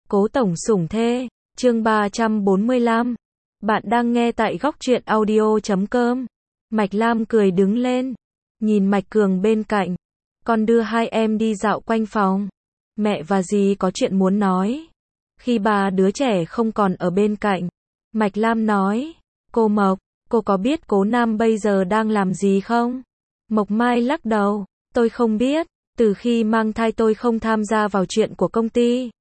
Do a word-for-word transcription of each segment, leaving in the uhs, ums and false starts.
Cố tổng sủng thê, chương ba trăm bốn mươi lăm. Bạn đang nghe tại góc truyện audio chấm com. Mạch Lam cười đứng lên, nhìn Mạch Cường bên cạnh. Con đưa hai em đi dạo quanh phòng. Mẹ và dì có chuyện muốn nói. Khi ba đứa trẻ không còn ở bên cạnh, Mạch Lam nói, cô Mộc, cô có biết Cố Nam bây giờ đang làm gì không? Mộc Mai lắc đầu, tôi không biết, từ khi mang thai tôi không tham gia vào chuyện của công ty.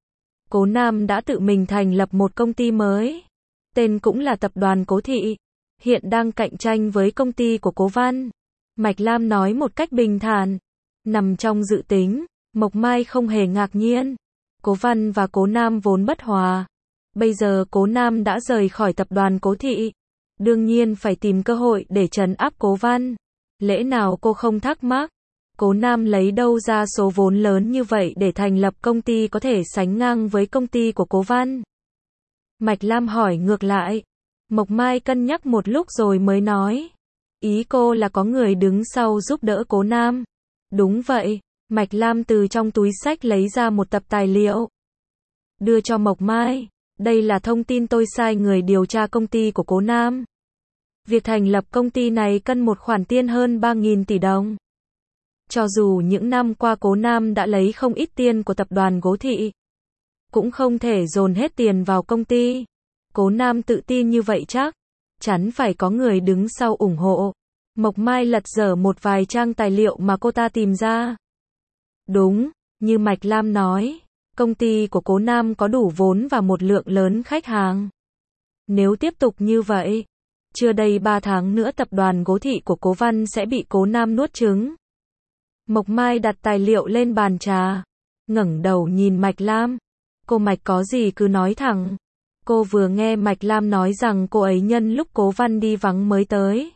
Cố Nam đã tự mình thành lập một công ty mới, tên cũng là tập đoàn Cố Thị, hiện đang cạnh tranh với công ty của Cố Văn. Mạch Lam nói một cách bình thản, nằm trong dự tính, Mộc Mai không hề ngạc nhiên. Cố Văn và Cố Nam vốn bất hòa, bây giờ Cố Nam đã rời khỏi tập đoàn Cố Thị, đương nhiên phải tìm cơ hội để trấn áp Cố Văn. Lẽ nào cô không thắc mắc, Cố Nam lấy đâu ra số vốn lớn như vậy để thành lập công ty có thể sánh ngang với công ty của Cố Văn? Mạch Lam hỏi ngược lại. Mộc Mai cân nhắc một lúc rồi mới nói, ý cô là có người đứng sau giúp đỡ Cố Nam. Đúng vậy. Mạch Lam từ trong túi xách lấy ra một tập tài liệu, đưa cho Mộc Mai. Đây là thông tin tôi sai người điều tra công ty của Cố Nam. Việc thành lập công ty này cần một khoản tiền hơn ba nghìn tỷ đồng. Cho dù những năm qua Cố Nam đã lấy không ít tiền của tập đoàn Cố Thị, cũng không thể dồn hết tiền vào công ty. Cố Nam tự tin như vậy chắc chắn phải có người đứng sau ủng hộ. Mộc Mai lật dở một vài trang tài liệu mà cô ta tìm ra. Đúng, như Mạch Lam nói, công ty của Cố Nam có đủ vốn và một lượng lớn khách hàng. Nếu tiếp tục như vậy, chưa đầy ba tháng nữa tập đoàn Cố Thị của Cố Văn sẽ bị Cố Nam nuốt chửng. Mộc Mai đặt tài liệu lên bàn trà, ngẩng đầu nhìn Mạch Lam. Cô Mạch có gì cứ nói thẳng. Cô vừa nghe Mạch Lam nói rằng cô ấy nhân lúc Cố Văn đi vắng mới tới.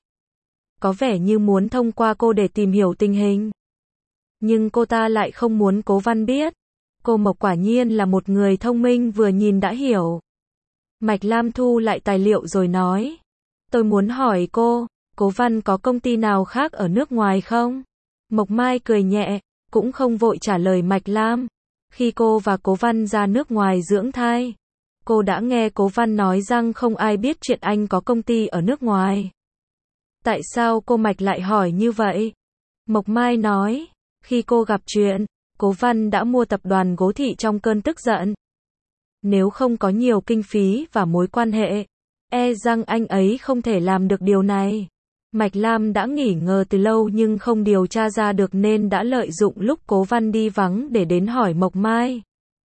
Có vẻ như muốn thông qua cô để tìm hiểu tình hình. Nhưng cô ta lại không muốn Cố Văn biết. Cô Mộc quả nhiên là một người thông minh vừa nhìn đã hiểu. Mạch Lam thu lại tài liệu rồi nói, tôi muốn hỏi cô, Cố Văn có công ty nào khác ở nước ngoài không? Mộc Mai cười nhẹ, cũng không vội trả lời Mạch Lam. Khi cô và Cố Văn ra nước ngoài dưỡng thai, cô đã nghe Cố Văn nói rằng không ai biết chuyện anh có công ty ở nước ngoài. Tại sao cô Mạch lại hỏi như vậy? Mộc Mai nói, khi cô gặp chuyện, Cố Văn đã mua tập đoàn Cố Thị trong cơn tức giận. Nếu không có nhiều kinh phí và mối quan hệ, e rằng anh ấy không thể làm được điều này. Mạch Lam đã nghỉ ngờ từ lâu nhưng không điều tra ra được nên đã lợi dụng lúc Cố Văn đi vắng để đến hỏi Mộc Mai.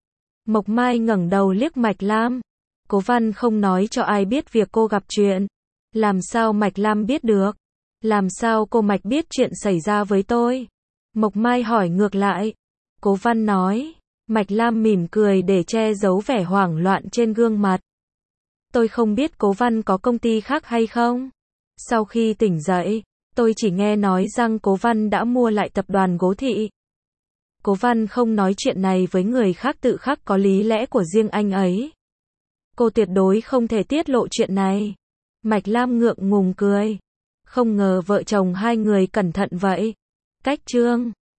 Mộc Mai ngẩng đầu liếc Mạch Lam. Cố Văn không nói cho ai biết việc cô gặp chuyện. Làm sao Mạch Lam biết được? Làm sao cô Mạch biết chuyện xảy ra với tôi? Mộc Mai hỏi ngược lại. Cố Văn nói. Mạch Lam mỉm cười để che giấu vẻ hoảng loạn trên gương mặt. Tôi không biết Cố Văn có công ty khác hay không. Sau khi tỉnh dậy, tôi chỉ nghe nói rằng Cố Văn đã mua lại tập đoàn Cố Thị. Cố Văn không nói chuyện này với người khác, tự khắc có lý lẽ của riêng anh ấy. Cô tuyệt đối không thể tiết lộ chuyện này. Mạch Lam ngượng ngùng cười. Không ngờ vợ chồng hai người cẩn thận vậy. Cách chương